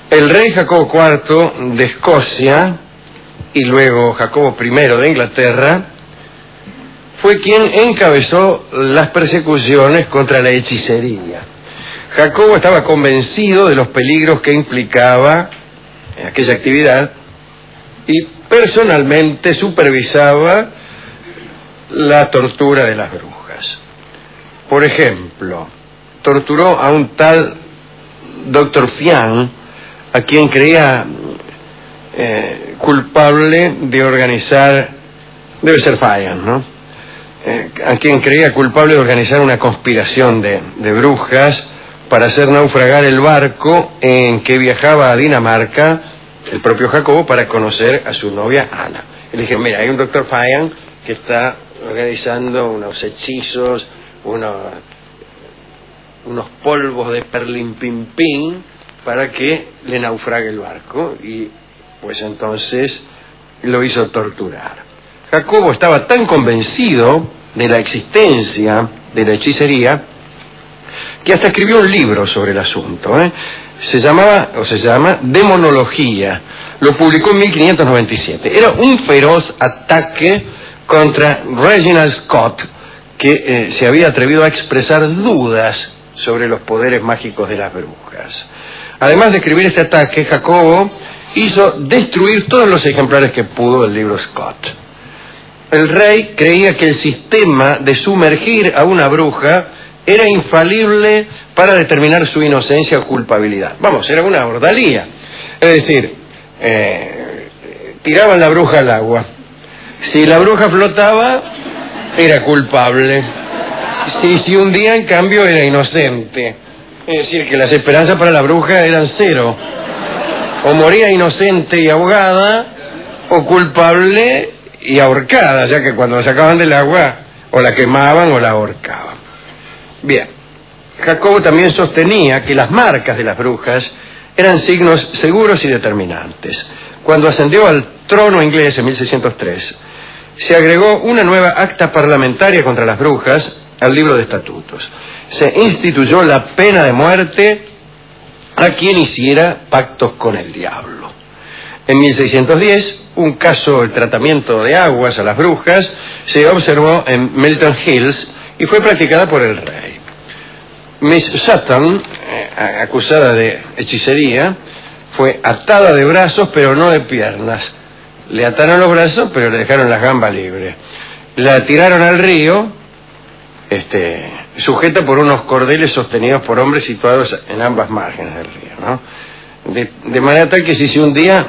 El rey Jacobo IV de Escocia y luego Jacobo I de Inglaterra fue quien encabezó las persecuciones contra la hechicería. Jacobo estaba convencido de los peligros que implicaba aquella actividad y personalmente supervisaba la tortura de las brujas. Por ejemplo, torturó a un tal Dr. Fian, a quien creía culpable de organizar, debe ser Fian, ¿no? A quien creía culpable de organizar una conspiración de brujas para hacer naufragar el barco en que viajaba a Dinamarca el propio Jacobo para conocer a su novia Ana. Le dije, mira, hay un Dr. Fian que está organizando unos hechizos, unos polvos de perlimpimpín para que le naufrague el barco, y pues entonces lo hizo torturar. Jacobo estaba tan convencido de la existencia de la hechicería que hasta escribió un libro sobre el asunto, se llama Demonología. Lo publicó en 1597. Era un feroz ataque contra Reginald Scott, que se había atrevido a expresar dudas sobre los poderes mágicos de las brujas. Además de escribir este ataque, Jacobo hizo destruir todos los ejemplares que pudo del libro Scott. El rey creía que el sistema de sumergir a una bruja era infalible para determinar su inocencia o culpabilidad. Vamos, era una ordalía. Es decir, tiraban la bruja al agua. Si la bruja flotaba, era culpable. Si un día, en cambio, era inocente. Es decir, que las esperanzas para la bruja eran cero. O moría inocente y ahogada, o culpable y ahorcada, ya que cuando la sacaban del agua, o la quemaban o la ahorcaban. Bien, Jacobo también sostenía que las marcas de las brujas eran signos seguros y determinantes. Cuando ascendió al trono inglés en 1603, se agregó una nueva acta parlamentaria contra las brujas al libro de estatutos. Se instituyó la pena de muerte a quien hiciera pactos con el diablo. En 1610, un caso de tratamiento de aguas a las brujas se observó en Milton Hills y fue practicada por el rey. Miss Sutton, acusada de hechicería, fue atada de brazos pero no de piernas. Le ataron los brazos pero le dejaron las gambas libres. La tiraron al río, sujeta por unos cordeles sostenidos por hombres situados en ambas márgenes del río, ¿no? De manera tal que si un día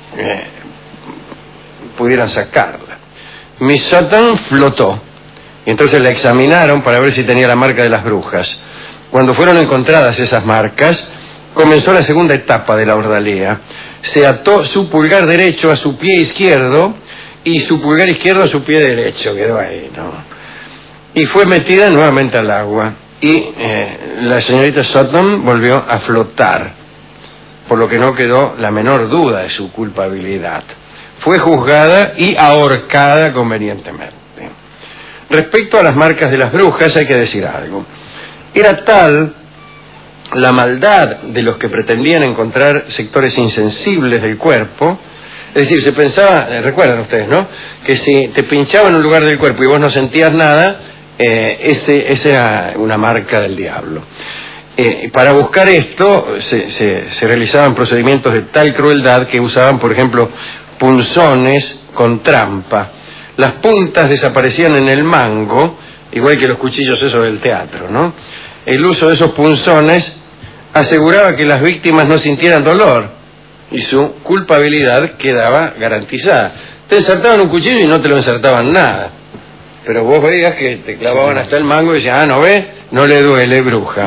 pudieran sacarla. Miss Sutton flotó y entonces la examinaron para ver si tenía la marca de las brujas. Cuando fueron encontradas esas marcas, comenzó la segunda etapa de la ordalía. Se ató su pulgar derecho a su pie izquierdo y su pulgar izquierdo a su pie derecho. Quedó ahí, ¿no? Y fue metida nuevamente al agua. Y la señorita Sutton volvió a flotar, por lo que no quedó la menor duda de su culpabilidad. Fue juzgada y ahorcada convenientemente. Respecto a las marcas de las brujas hay que decir algo. Era tal la maldad de los que pretendían encontrar sectores insensibles del cuerpo, es decir, se pensaba, recuerdan ustedes, ¿no?, que si te pinchaban en un lugar del cuerpo y vos no sentías nada, esa era una marca del diablo. Para buscar esto se realizaban procedimientos de tal crueldad que usaban, por ejemplo, punzones con trampa. Las puntas desaparecían en el mango, igual que los cuchillos esos del teatro, ¿no? El uso de esos punzones aseguraba que las víctimas no sintieran dolor y su culpabilidad quedaba garantizada. Te ensartaban un cuchillo y no te lo ensartaban nada, pero vos veías que te clavaban hasta el mango y decías, ¿no ves? No le duele, bruja.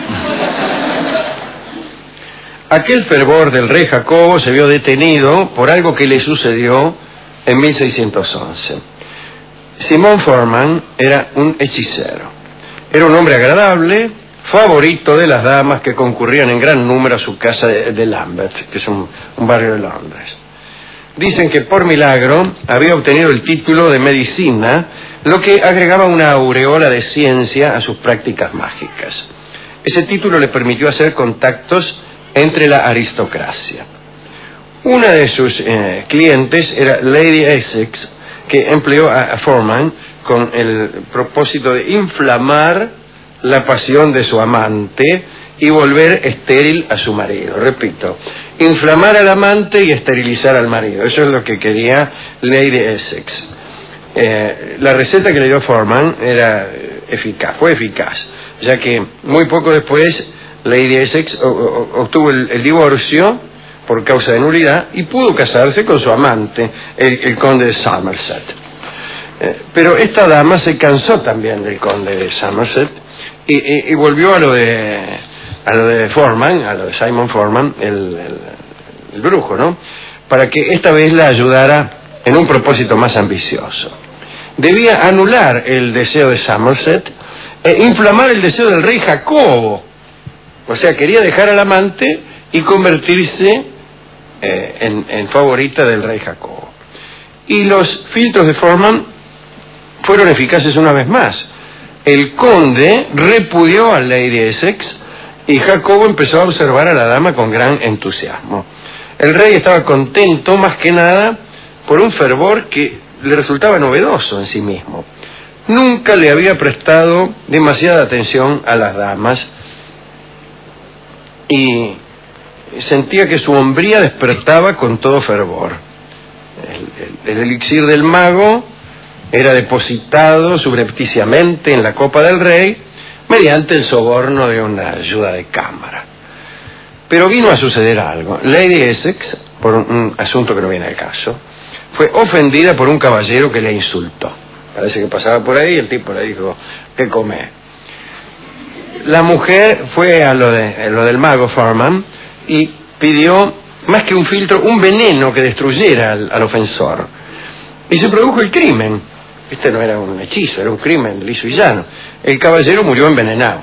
Aquel fervor del rey Jacobo se vio detenido por algo que le sucedió en 1611. Simon Forman era un hechicero. Era un hombre agradable, favorito de las damas que concurrían en gran número a su casa de Lambeth, que es un barrio de Londres. Dicen que por milagro había obtenido el título de medicina, lo que agregaba una aureola de ciencia a sus prácticas mágicas. Ese título le permitió hacer contactos entre la aristocracia. Una de sus clientes era Lady Essex, que empleó a Foreman con el propósito de inflamar la pasión de su amante y volver estéril a su marido. Repito, inflamar al amante y esterilizar al marido. Eso es lo que quería Lady Essex. La receta que le dio Foreman era fue eficaz, ya que muy poco después Lady Essex obtuvo el divorcio por causa de nulidad y pudo casarse con su amante, el conde de Somerset. Pero esta dama se cansó también del conde de Somerset y volvió a lo de Foreman, a lo de Simon Foreman, el brujo, ¿no? Para que esta vez la ayudara en un propósito más ambicioso. Debía anular el deseo de Somerset e inflamar el deseo del rey Jacobo. O sea, quería dejar al amante y convertirse en favorita del rey Jacobo. Y los filtros de Foreman fueron eficaces una vez más. El conde repudió a Lady Essex y Jacobo empezó a observar a la dama con gran entusiasmo. El rey estaba contento más que nada por un fervor que le resultaba novedoso en sí mismo. Nunca le había prestado demasiada atención a las damas y sentía que su hombría despertaba con todo fervor. El elixir del mago era depositado subrepticiamente en la copa del rey mediante el soborno de una ayuda de cámara. Pero vino a suceder algo. Lady Essex, por un asunto que no viene al caso, fue ofendida por un caballero que le insultó. Parece que pasaba por ahí y el tipo le dijo, ¿qué come? La mujer fue a lo del mago Foreman y pidió, más que un filtro, un veneno que destruyera al ofensor. Y se produjo el crimen. Este no era un hechizo, era un crimen liso y llano. El caballero murió envenenado.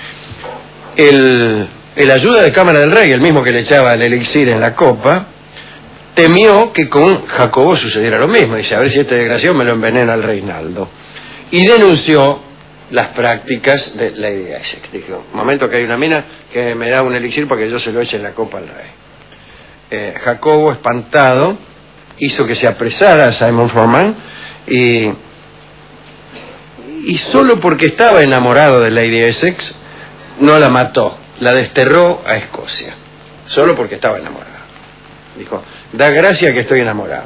El ayuda de cámara del rey, el mismo que le echaba el elixir en la copa, temió que con Jacobo sucediera lo mismo. Dice, a ver si este desgraciado me lo envenena al Reinaldo. Y denunció las prácticas de Lady Essex. Dijo, un momento que hay una mina que me da un elixir para que yo se lo eche en la copa al rey. Jacobo, espantado, hizo que se apresara a Simon Foreman y solo porque estaba enamorado de Lady Essex no la mató, la desterró a Escocia, solo porque estaba enamorado. Dijo, da gracia que estoy enamorado.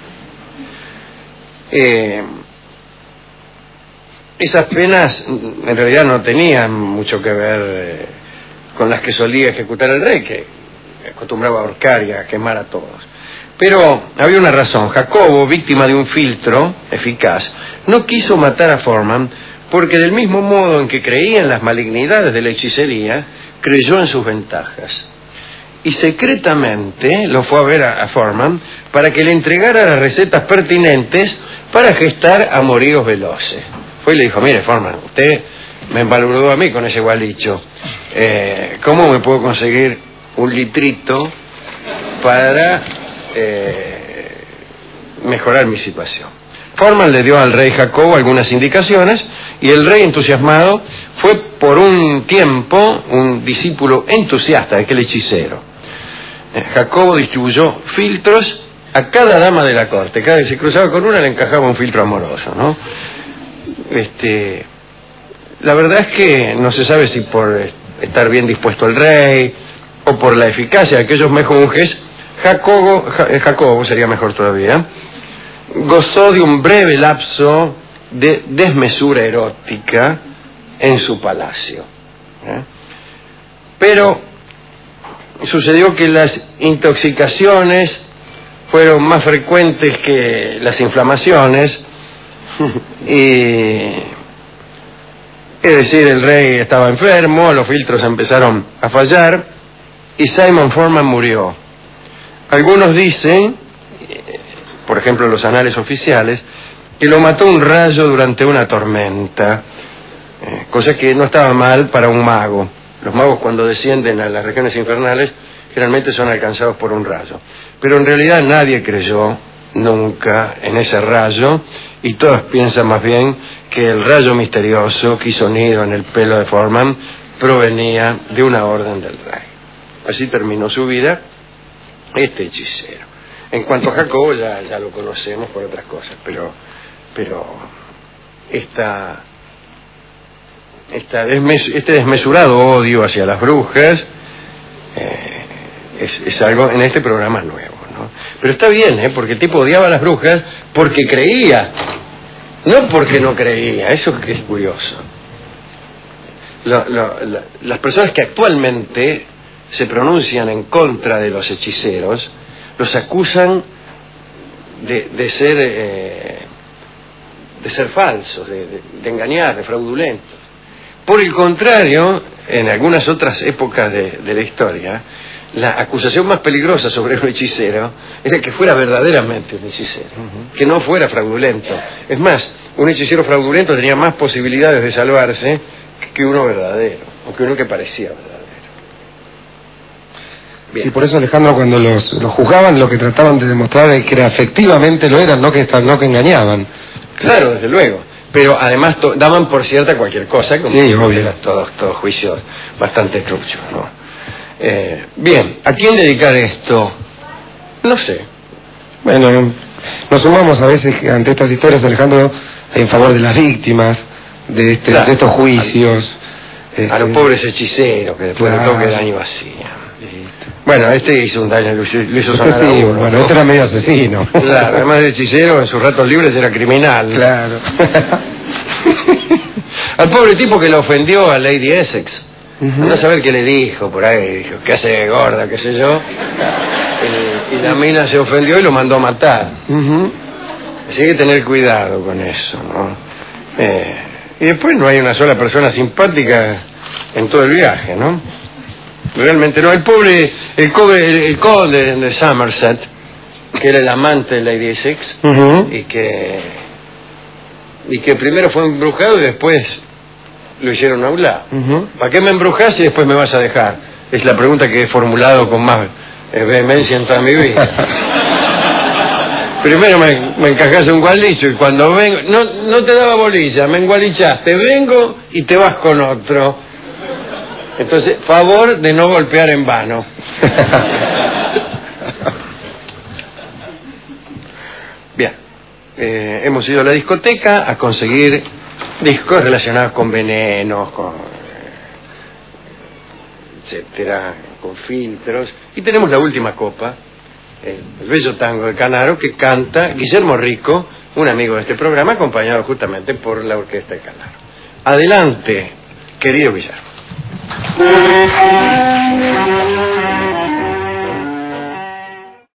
Esas penas en realidad no tenían mucho que ver con las que solía ejecutar el rey, que acostumbraba a ahorcar y a quemar a todos. Pero había una razón. Jacobo, víctima de un filtro eficaz, no quiso matar a Foreman porque del mismo modo en que creía en las malignidades de la hechicería, creyó en sus ventajas. Y secretamente lo fue a ver a Foreman para que le entregara las recetas pertinentes para gestar amoríos veloces. Fue y le dijo, mire Foreman, usted me embalurdó a mí con ese gualicho. ¿Cómo me puedo conseguir un litrito para mejorar mi situación? Foreman le dio al rey Jacobo algunas indicaciones y el rey, entusiasmado, fue por un tiempo un discípulo entusiasta de aquel hechicero. Jacobo distribuyó filtros a cada dama de la corte. Cada vez que se cruzaba con una le encajaba un filtro amoroso, ¿no? La verdad es que no se sabe si por estar bien dispuesto el rey o por la eficacia de aquellos mejunjes, Jacobo sería mejor todavía, gozó de un breve lapso de desmesura erótica en su palacio. Pero sucedió que las intoxicaciones fueron más frecuentes que las inflamaciones y es decir, el rey estaba enfermo, los filtros empezaron a fallar y Simon Foreman murió. Algunos dicen, por ejemplo los anales oficiales, que lo mató un rayo durante una tormenta, cosa que no estaba mal para un mago. Los magos cuando descienden a las regiones infernales generalmente son alcanzados por un rayo. Pero en realidad nadie creyó nunca en ese rayo y todos piensan más bien que el rayo misterioso que hizo nido en el pelo de Foreman provenía de una orden del rey. Así terminó su vida este hechicero. En cuanto a Jacobo, ya lo conocemos por otras cosas, pero este desmesurado odio hacia las brujas es algo en este programa nuevo, ¿no? Pero está bien, porque el tipo odiaba a las brujas porque creía, no porque no creía. Eso que es curioso. Las personas que actualmente se pronuncian en contra de los hechiceros los acusan de ser falsos, de engañar, de fraudulentos. Por el contrario, en algunas otras épocas de la historia, la acusación más peligrosa sobre un hechicero era que fuera verdaderamente un hechicero, que no fuera fraudulento. Es más, un hechicero fraudulento tenía más posibilidades de salvarse que uno verdadero, o que uno que parecía verdadero. Bien. Y por eso, Alejandro, cuando los juzgaban, lo que trataban de demostrar es que efectivamente lo eran, no que engañaban. Claro, desde luego. Pero además daban por cierta cualquier cosa, como sí, obvio. Todos juicios bastante truchos, ¿no? Bien, ¿a quién dedicar esto? No sé. Bueno, nos sumamos a veces ante estas historias, Alejandro, en favor de las víctimas de claro, de estos juicios. A los pobres hechiceros que después le toque daño hacían. Bueno, este hizo un daño, lo hizo sonar a uno, bueno, ¿no? este era medio asesino. Claro, además de hechicero, en sus ratos libres era criminal. Claro. Al pobre tipo que le ofendió a Lady Essex. No saber qué le dijo por ahí, dijo, ¿qué hace gorda, qué sé yo? Y la mina se ofendió y lo mandó a matar. Así que hay que tener cuidado con eso, ¿no? Y después no hay una sola persona simpática en todo el viaje, ¿no? Realmente no. El conde de Somerset, que era el amante de Lady Essex, y que primero fue embrujado y después lo hicieron a un lado. ¿Para qué me embrujas y después me vas a dejar? Es la pregunta que he formulado con más vehemencia en toda mi vida. Primero me encajaste un gualicho y cuando vengo, no te daba bolilla, me engualichaste, vengo y te vas con otro. Entonces, favor de no golpear en vano. Bien, hemos ido a la discoteca a conseguir discos relacionados con venenos, etcétera, con filtros, y tenemos la última copa, el bello tango de Canaro, que canta Guillermo Rico, un amigo de este programa, acompañado justamente por la orquesta de Canaro. Adelante, querido Guillermo.